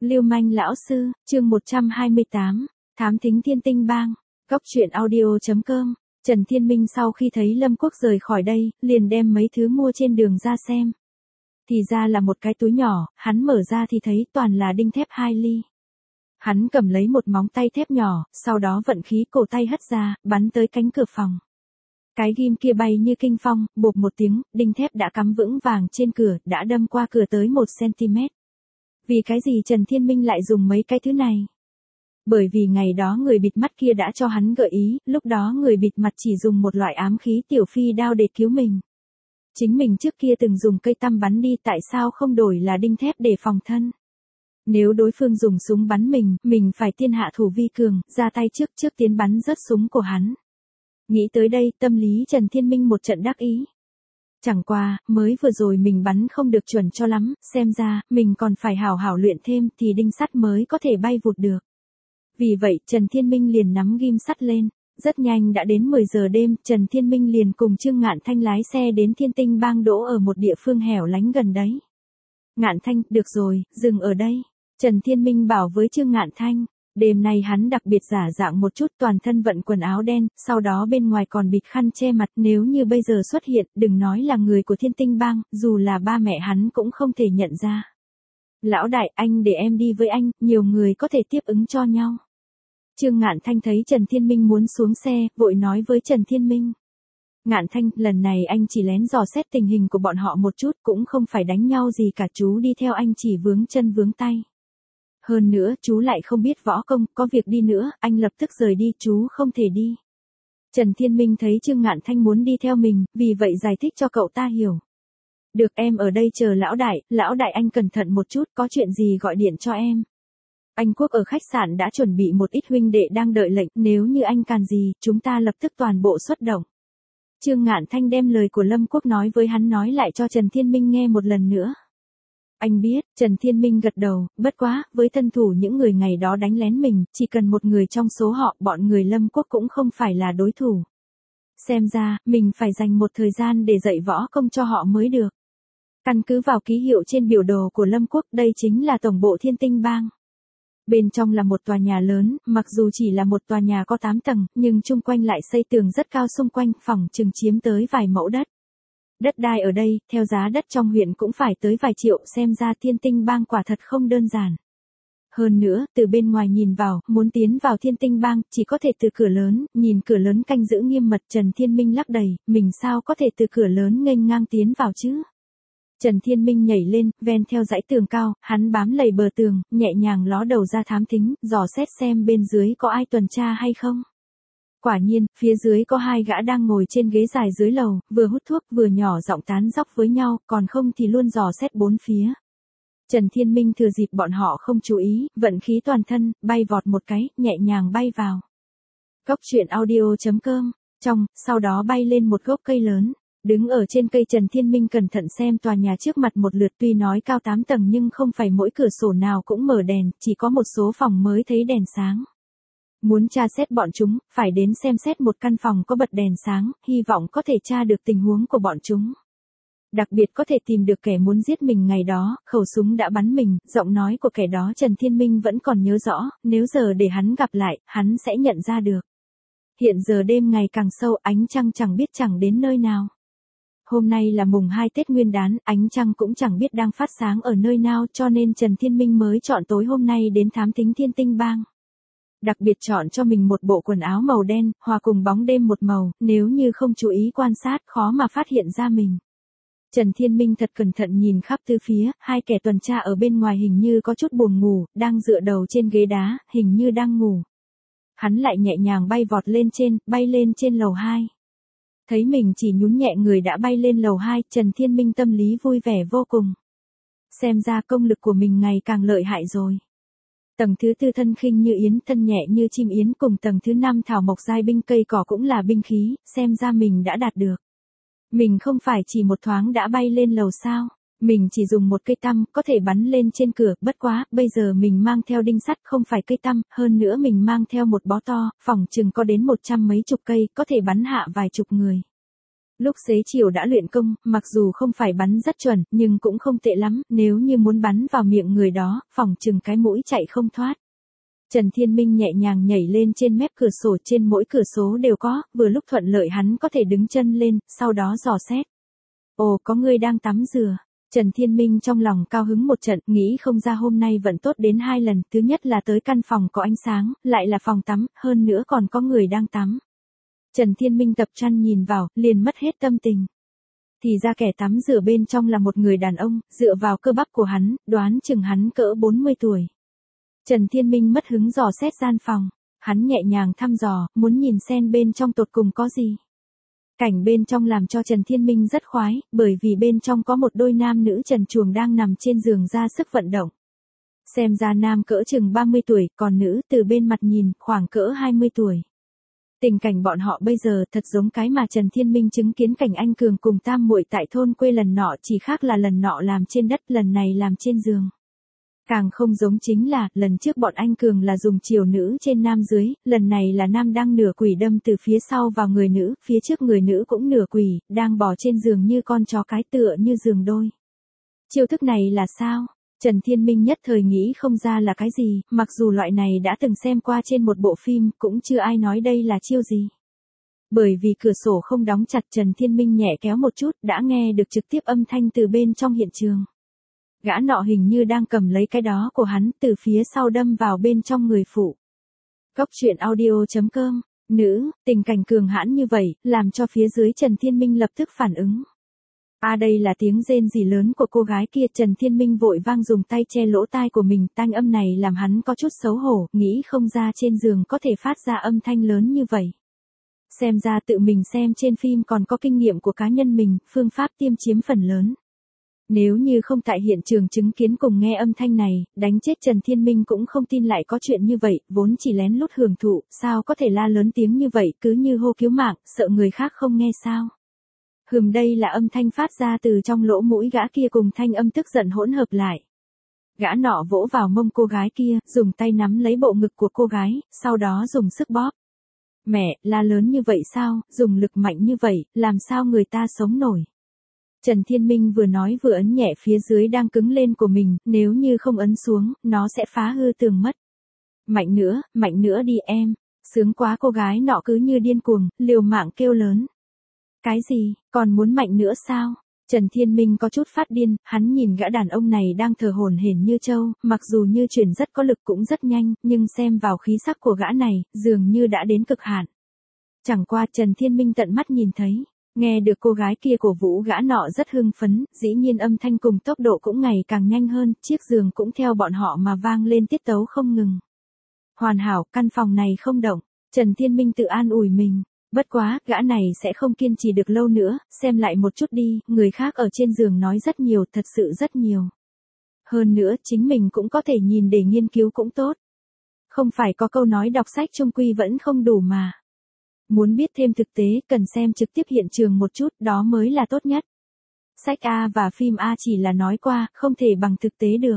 Lưu manh lão sư, chương 128, thám thính thiên tinh bang. Góc truyện audio.com. Trần Thiên Minh sau khi thấy Lâm Quốc rời khỏi đây, liền đem mấy thứ mua trên đường ra xem. Thì ra là một cái túi nhỏ, hắn mở ra thì thấy toàn là đinh thép 2 ly. Hắn cầm lấy một móng tay thép nhỏ, sau đó vận khí cổ tay hất ra, bắn tới cánh cửa phòng. Cái ghim kia bay như kinh phong, bộp một tiếng, đinh thép đã cắm vững vàng trên cửa, đã đâm qua cửa tới 1 cm. Vì cái gì Trần Thiên Minh lại dùng mấy cái thứ này? Bởi vì ngày đó người bịt mắt kia đã cho hắn gợi ý, lúc đó người bịt mặt chỉ dùng một loại ám khí tiểu phi đao để cứu mình. Chính mình trước kia từng dùng cây tăm bắn đi, tại sao không đổi là đinh thép để phòng thân? Nếu đối phương dùng súng bắn mình phải tiên hạ thủ vi cường, ra tay trước tiến bắn rớt súng của hắn. Nghĩ tới đây, tâm lý Trần Thiên Minh một trận đắc ý. Chẳng qua, mới vừa rồi mình bắn không được chuẩn cho lắm, xem ra, mình còn phải hảo hảo luyện thêm thì đinh sắt mới có thể bay vụt được. Vì vậy, Trần Thiên Minh liền nắm ghim sắt lên. Rất nhanh đã đến 10 giờ đêm, Trần Thiên Minh liền cùng Trương Ngạn Thanh lái xe đến Thiên Tinh Bang đỗ ở một địa phương hẻo lánh gần đấy. Ngạn Thanh, được rồi, dừng ở đây. Trần Thiên Minh bảo với Trương Ngạn Thanh. Đêm nay hắn đặc biệt giả dạng một chút, toàn thân vận quần áo đen, sau đó bên ngoài còn bịt khăn che mặt. Nếu như bây giờ xuất hiện, đừng nói là người của Thiên Tinh Bang, dù là ba mẹ hắn cũng không thể nhận ra. Lão đại, anh để em đi với anh, nhiều người có thể tiếp ứng cho nhau. Trương Ngạn Thanh thấy Trần Thiên Minh muốn xuống xe, vội nói với Trần Thiên Minh. Ngạn Thanh, lần này anh chỉ lén dò xét tình hình của bọn họ một chút, cũng không phải đánh nhau gì cả, chú đi theo anh chỉ vướng chân vướng tay. Hơn nữa, chú lại không biết võ công, có việc đi nữa, anh lập tức rời đi, chú không thể đi. Trần Thiên Minh thấy Trương Ngạn Thanh muốn đi theo mình, vì vậy giải thích cho cậu ta hiểu. Được, em ở đây chờ lão đại anh cẩn thận một chút, có chuyện gì gọi điện cho em. Anh Quốc ở khách sạn đã chuẩn bị một ít huynh đệ đang đợi lệnh, nếu như anh càn gì, chúng ta lập tức toàn bộ xuất động. Trương Ngạn Thanh đem lời của Lâm Quốc nói với hắn nói lại cho Trần Thiên Minh nghe một lần nữa. Anh biết, Trần Thiên Minh gật đầu, bất quá, với thân thủ những người ngày đó đánh lén mình, chỉ cần một người trong số họ, bọn người Lâm Quốc cũng không phải là đối thủ. Xem ra, mình phải dành một thời gian để dạy võ công cho họ mới được. Căn cứ vào ký hiệu trên biểu đồ của Lâm Quốc, đây chính là tổng bộ Thiên Tinh Bang. Bên trong là một tòa nhà lớn, mặc dù chỉ là một tòa nhà có 8 tầng, nhưng chung quanh lại xây tường rất cao xung quanh, phỏng chừng chiếm tới vài mẫu đất. Đất đai ở đây, theo giá đất trong huyện cũng phải tới vài triệu, xem ra Thiên Tinh Bang quả thật không đơn giản. Hơn nữa, từ bên ngoài nhìn vào, muốn tiến vào Thiên Tinh Bang, chỉ có thể từ cửa lớn, nhìn cửa lớn canh giữ nghiêm mật. Trần Thiên Minh lắc đầy, mình sao có thể từ cửa lớn nghênh ngang tiến vào chứ? Trần Thiên Minh nhảy lên, ven theo dãy tường cao, hắn bám lầy bờ tường, nhẹ nhàng ló đầu ra thám thính, dò xét xem bên dưới có ai tuần tra hay không. Quả nhiên, phía dưới có 2 gã đang ngồi trên ghế dài dưới lầu, vừa hút thuốc vừa nhỏ giọng tán dóc với nhau, còn không thì luôn dò xét bốn phía. Trần Thiên Minh thừa dịp bọn họ không chú ý, vận khí toàn thân, bay vọt một cái, nhẹ nhàng bay vào. Góc truyện audio.com, sau đó bay lên một gốc cây lớn. Đứng ở trên cây, Trần Thiên Minh cẩn thận xem tòa nhà trước mặt một lượt, tuy nói cao 8 tầng nhưng không phải mỗi cửa sổ nào cũng mở đèn, chỉ có một số phòng mới thấy đèn sáng. Muốn tra xét bọn chúng, phải đến xem xét một căn phòng có bật đèn sáng, hy vọng có thể tra được tình huống của bọn chúng. Đặc biệt có thể tìm được kẻ muốn giết mình ngày đó, khẩu súng đã bắn mình, giọng nói của kẻ đó Trần Thiên Minh vẫn còn nhớ rõ, nếu giờ để hắn gặp lại, hắn sẽ nhận ra được. Hiện giờ đêm ngày càng sâu, ánh trăng chẳng biết chẳng đến nơi nào. Hôm nay là mùng 2 Tết Nguyên đán, ánh trăng cũng chẳng biết đang phát sáng ở nơi nào, cho nên Trần Thiên Minh mới chọn tối hôm nay đến thám thính Thiên Tinh Bang. Đặc biệt chọn cho mình một bộ quần áo màu đen, hòa cùng bóng đêm một màu, nếu như không chú ý quan sát khó mà phát hiện ra mình. Trần Thiên Minh thật cẩn thận nhìn khắp tứ phía, 2 kẻ tuần tra ở bên ngoài hình như có chút buồn ngủ, đang dựa đầu trên ghế đá, hình như đang ngủ. Hắn lại nhẹ nhàng bay vọt lên trên lầu 2. Thấy mình chỉ nhún nhẹ người đã bay lên lầu 2, Trần Thiên Minh tâm lý vui vẻ vô cùng. Xem ra công lực của mình ngày càng lợi hại rồi. Tầng thứ 4 thân khinh như yến, thân nhẹ như chim yến, cùng tầng thứ 5 thảo mộc giai binh cây cỏ cũng là binh khí, xem ra mình đã đạt được. Mình không phải chỉ một thoáng đã bay lên lầu sao? Mình chỉ dùng một cây tăm, có thể bắn lên trên cửa, bất quá, bây giờ mình mang theo đinh sắt không phải cây tăm, hơn nữa mình mang theo một bó to, phỏng chừng có đến 100 mấy chục cây, có thể bắn hạ vài chục người. Lúc xế chiều đã luyện công, mặc dù không phải bắn rất chuẩn, nhưng cũng không tệ lắm, nếu như muốn bắn vào miệng người đó, phỏng chừng cái mũi chạy không thoát. Trần Thiên Minh nhẹ nhàng nhảy lên trên mép cửa sổ, trên mỗi cửa sổ đều có, vừa lúc thuận lợi hắn có thể đứng chân lên, sau đó dò xét. Ồ, có người đang tắm rửa. Trần Thiên Minh trong lòng cao hứng một trận, nghĩ không ra hôm nay vận tốt đến 2 lần, thứ nhất là tới căn phòng có ánh sáng, lại là phòng tắm, hơn nữa còn có người đang tắm. Trần Thiên Minh tập chăn nhìn vào, liền mất hết tâm tình. Thì ra kẻ tắm rửa bên trong là một người đàn ông, dựa vào cơ bắp của hắn, đoán chừng hắn cỡ 40 tuổi. Trần Thiên Minh mất hứng dò xét gian phòng, hắn nhẹ nhàng thăm dò, muốn nhìn xem bên trong tột cùng có gì. Cảnh bên trong làm cho Trần Thiên Minh rất khoái, bởi vì bên trong có một đôi nam nữ trần truồng đang nằm trên giường ra sức vận động. Xem ra nam cỡ chừng 30 tuổi, còn nữ từ bên mặt nhìn, khoảng cỡ 20 tuổi. Tình cảnh bọn họ bây giờ thật giống cái mà Trần Thiên Minh chứng kiến cảnh anh Cường cùng tam muội tại thôn quê lần nọ, chỉ khác là lần nọ làm trên đất, lần này làm trên giường. Càng không giống chính là, lần trước bọn anh Cường là dùng chiều nữ trên nam dưới, lần này là nam đang nửa quỷ đâm từ phía sau vào người nữ, phía trước người nữ cũng nửa quỷ, đang bò trên giường như con chó cái tựa như giường đôi. Chiêu thức này là sao? Trần Thiên Minh nhất thời nghĩ không ra là cái gì, mặc dù loại này đã từng xem qua trên một bộ phim, cũng chưa ai nói đây là chiêu gì. Bởi vì cửa sổ không đóng chặt, Trần Thiên Minh nhẹ kéo một chút, đã nghe được trực tiếp âm thanh từ bên trong hiện trường. Gã nọ hình như đang cầm lấy cái đó của hắn, từ phía sau đâm vào bên trong người phụ. Cốc truyện audio.com, nữ, tình cảnh cường hãn như vậy, làm cho phía dưới Trần Thiên Minh lập tức phản ứng. Đây là tiếng rên rỉ lớn của cô gái kia. Trần Thiên Minh vội vang dùng tay che lỗ tai của mình, tanh âm này làm hắn có chút xấu hổ, nghĩ không ra trên giường có thể phát ra âm thanh lớn như vậy. Xem ra tự mình xem trên phim còn có kinh nghiệm của cá nhân mình, phương pháp tiêm chiếm phần lớn. Nếu như không tại hiện trường chứng kiến cùng nghe âm thanh này, đánh chết Trần Thiên Minh cũng không tin lại có chuyện như vậy, vốn chỉ lén lút hưởng thụ, sao có thể la lớn tiếng như vậy, cứ như hô cứu mạng, sợ người khác không nghe sao. Đây là âm thanh phát ra từ trong lỗ mũi gã kia cùng thanh âm tức giận hỗn hợp lại. Gã nọ vỗ vào mông cô gái kia, dùng tay nắm lấy bộ ngực của cô gái, sau đó dùng sức bóp. Mẹ, la lớn như vậy sao, dùng lực mạnh như vậy, làm sao người ta sống nổi. Trần Thiên Minh vừa nói vừa ấn nhẹ phía dưới đang cứng lên của mình, nếu như không ấn xuống, nó sẽ phá hư tường mất. Mạnh nữa đi em, sướng quá, cô gái nọ cứ như điên cuồng, liều mạng kêu lớn. Cái gì, còn muốn mạnh nữa sao? Trần Thiên Minh có chút phát điên, hắn nhìn gã đàn ông này đang thở hổn hển như trâu, mặc dù như chuyển rất có lực cũng rất nhanh, nhưng xem vào khí sắc của gã này, dường như đã đến cực hạn. Chẳng qua Trần Thiên Minh tận mắt nhìn thấy, nghe được cô gái kia cổ vũ gã nọ rất hưng phấn, dĩ nhiên âm thanh cùng tốc độ cũng ngày càng nhanh hơn, chiếc giường cũng theo bọn họ mà vang lên tiết tấu không ngừng. Hoàn hảo, căn phòng này không động, Trần Thiên Minh tự an ủi mình. Bất quá, gã này sẽ không kiên trì được lâu nữa, xem lại một chút đi, người khác ở trên giường nói rất nhiều, thật sự rất nhiều. Hơn nữa, chính mình cũng có thể nhìn để nghiên cứu cũng tốt. Không phải có câu nói đọc sách chung quy vẫn không đủ mà. Muốn biết thêm thực tế, cần xem trực tiếp hiện trường một chút, đó mới là tốt nhất. Sách A và phim A chỉ là nói qua, không thể bằng thực tế được.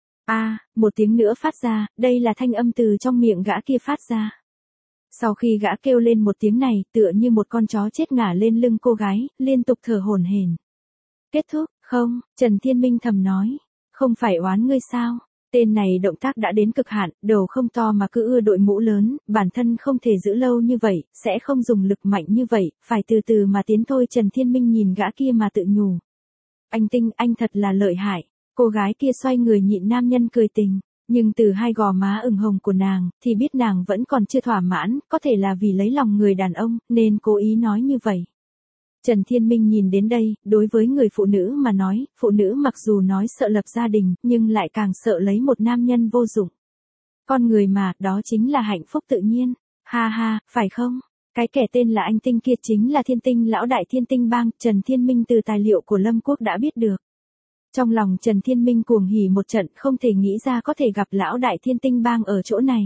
Một tiếng nữa phát ra, đây là thanh âm từ trong miệng gã kia phát ra. Sau khi gã kêu lên một tiếng này, tựa như một con chó chết ngả lên lưng cô gái, liên tục thở hổn hển. Kết thúc, không, Trần Thiên Minh thầm nói. Không phải oán ngươi sao? Tên này động tác đã đến cực hạn, đầu không to mà cứ ưa đội mũ lớn, bản thân không thể giữ lâu như vậy, sẽ không dùng lực mạnh như vậy, phải từ từ mà tiến thôi. Trần Thiên Minh nhìn gã kia mà tự nhủ. Anh Tinh, anh thật là lợi hại. Cô gái kia xoay người nhịn nam nhân cười tình. Nhưng từ hai gò má ửng hồng của nàng, thì biết nàng vẫn còn chưa thỏa mãn, có thể là vì lấy lòng người đàn ông, nên cố ý nói như vậy. Trần Thiên Minh nhìn đến đây, đối với người phụ nữ mà nói, phụ nữ mặc dù nói sợ lập gia đình, nhưng lại càng sợ lấy một nam nhân vô dụng. Con người mà, đó chính là hạnh phúc tự nhiên. Ha ha, phải không? Cái kẻ tên là anh Tinh kia chính là Thiên Tinh lão đại Thiên Tinh bang, Trần Thiên Minh từ tài liệu của Lâm Quốc đã biết được. Trong lòng Trần Thiên Minh cuồng hỉ một trận, không thể nghĩ ra có thể gặp lão đại Thiên Tinh bang ở chỗ này.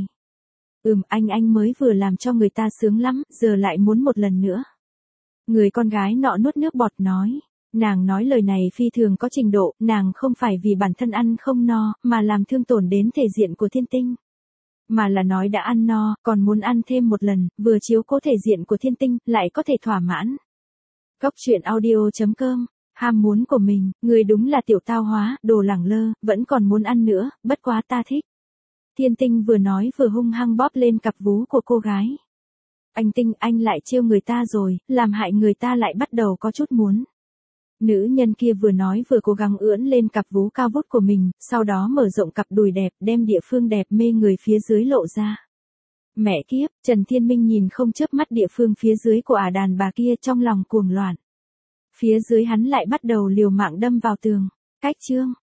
Anh mới vừa làm cho người ta sướng lắm, giờ lại muốn một lần nữa. Người con gái nọ nuốt nước bọt nói. Nàng nói lời này phi thường có trình độ, nàng không phải vì bản thân ăn không no, mà làm thương tổn đến thể diện của Thiên Tinh. Mà là nói đã ăn no, còn muốn ăn thêm một lần, vừa chiếu cố thể diện của Thiên Tinh, lại có thể thỏa mãn. Cóc truyện audio.com. Ham muốn của mình, người đúng là tiểu tao hóa, đồ lẳng lơ, vẫn còn muốn ăn nữa, bất quá ta thích. Thiên Tinh vừa nói vừa hung hăng bóp lên cặp vú của cô gái. Anh Tinh, anh lại trêu người ta rồi, làm hại người ta lại bắt đầu có chút muốn. Nữ nhân kia vừa nói vừa cố gắng ưỡn lên cặp vú cao vút của mình, sau đó mở rộng cặp đùi đẹp, đem địa phương đẹp mê người phía dưới lộ ra. Mẹ kiếp, Trần Thiên Minh nhìn không chớp mắt địa phương phía dưới của đàn bà kia, trong lòng cuồng loạn. Phía dưới hắn lại bắt đầu liều mạng đâm vào tường. Cách chương